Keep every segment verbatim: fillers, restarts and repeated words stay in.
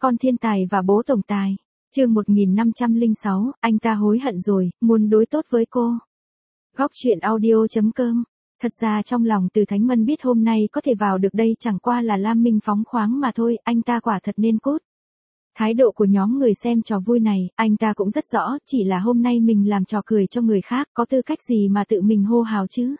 Con thiên tài và bố tổng tài. Chương một nghìn năm trăm lẻ sáu, anh ta hối hận rồi, muốn đối tốt với cô. Góc truyện audio chấm com. Thật ra trong lòng Từ Thánh Mân biết hôm nay có thể vào được đây chẳng qua là Lam Minh phóng khoáng mà thôi, anh ta quả thật nên cút. Thái độ của nhóm người xem trò vui này, anh ta cũng rất rõ, chỉ là hôm nay mình làm trò cười cho người khác, có tư cách gì mà tự mình hô hào chứ.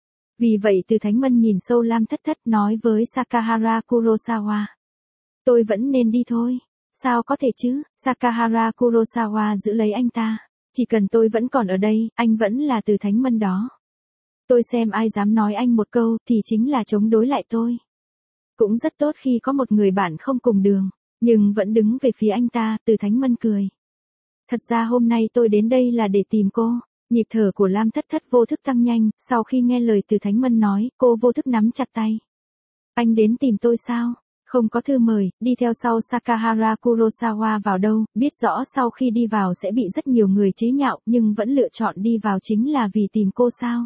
Vì vậy Từ Thánh Mân nhìn sâu Lam Thất Thất nói với Sakahara Kurosawa. Tôi vẫn nên đi thôi. Sao có thể chứ, Sakahara Kurosawa giữ lấy anh ta. Chỉ cần tôi vẫn còn ở đây, anh vẫn là Từ Thánh Mân đó. Tôi xem ai dám nói anh một câu thì chính là chống đối lại tôi. Cũng rất tốt khi có một người bạn không cùng đường, nhưng vẫn đứng về phía anh ta, Từ Thánh Mân cười. Thật ra hôm nay tôi đến đây là để tìm cô. Nhịp thở của Lam Thất Thất vô thức tăng nhanh, sau khi nghe lời Từ Thánh Mân nói, cô vô thức nắm chặt tay. Anh đến tìm tôi sao? Không có thư mời, đi theo sau Sakahara Kurosawa vào đâu, biết rõ sau khi đi vào sẽ bị rất nhiều người chế nhạo, nhưng vẫn lựa chọn đi vào chính là vì tìm cô sao?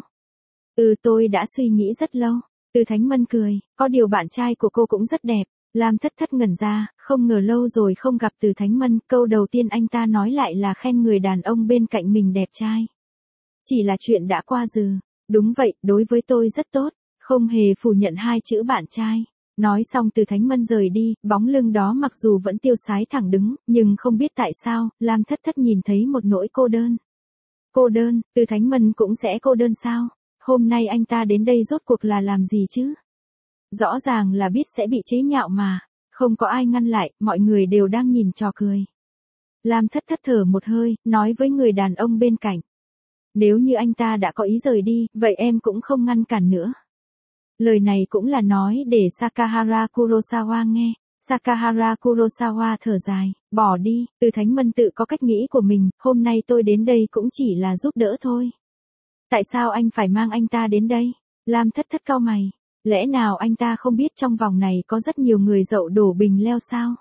Ừ, tôi đã suy nghĩ rất lâu. Từ Thánh Mân cười, có điều bạn trai của cô cũng rất đẹp. Lam Thất Thất ngẩn ra, không ngờ lâu rồi không gặp Từ Thánh Mân, câu đầu tiên anh ta nói lại là khen người đàn ông bên cạnh mình đẹp trai. Chỉ là chuyện đã qua rồi. Đúng vậy, đối với tôi rất tốt, không hề phủ nhận hai chữ bạn trai. Nói xong Từ Thánh Mân rời đi, bóng lưng đó mặc dù vẫn tiêu sái thẳng đứng, nhưng không biết tại sao, Lam Thất Thất nhìn thấy một nỗi cô đơn. Cô đơn, Từ Thánh Mân cũng sẽ cô đơn sao? Hôm nay anh ta đến đây rốt cuộc là làm gì chứ? Rõ ràng là biết sẽ bị chế nhạo mà, không có ai ngăn lại, mọi người đều đang nhìn trò cười. Lam Thất Thất thở một hơi, nói với người đàn ông bên cạnh. Nếu như anh ta đã có ý rời đi, vậy em cũng không ngăn cản nữa. Lời này cũng là nói để Sakahara Kurosawa nghe. Sakahara Kurosawa thở dài, bỏ đi, Từ Thánh Mân tự có cách nghĩ của mình, hôm nay tôi đến đây cũng chỉ là giúp đỡ thôi. Tại sao anh phải mang anh ta đến đây? Lam Thất Thất cau mày. Lẽ nào anh ta không biết trong vòng này có rất nhiều người dậu đổ bình leo sao?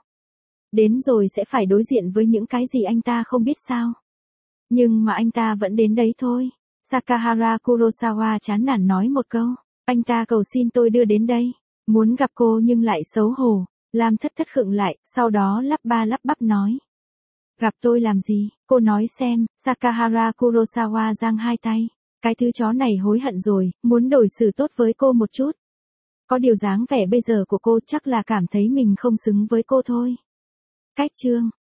Đến rồi sẽ phải đối diện với những cái gì anh ta không biết sao? Nhưng mà anh ta vẫn đến đấy thôi. Sakahara Kurosawa chán nản nói một câu. Anh ta cầu xin tôi đưa đến đây. Muốn gặp cô nhưng lại xấu hổ. Lam Thất Thất khựng lại, sau đó lắp ba lắp bắp nói. Gặp tôi làm gì? Cô nói xem. Sakahara Kurosawa giang hai tay. Cái thứ chó này hối hận rồi, muốn đổi xử tốt với cô một chút. Có điều dáng vẻ bây giờ của cô chắc là cảm thấy mình không xứng với cô thôi. Cách chương.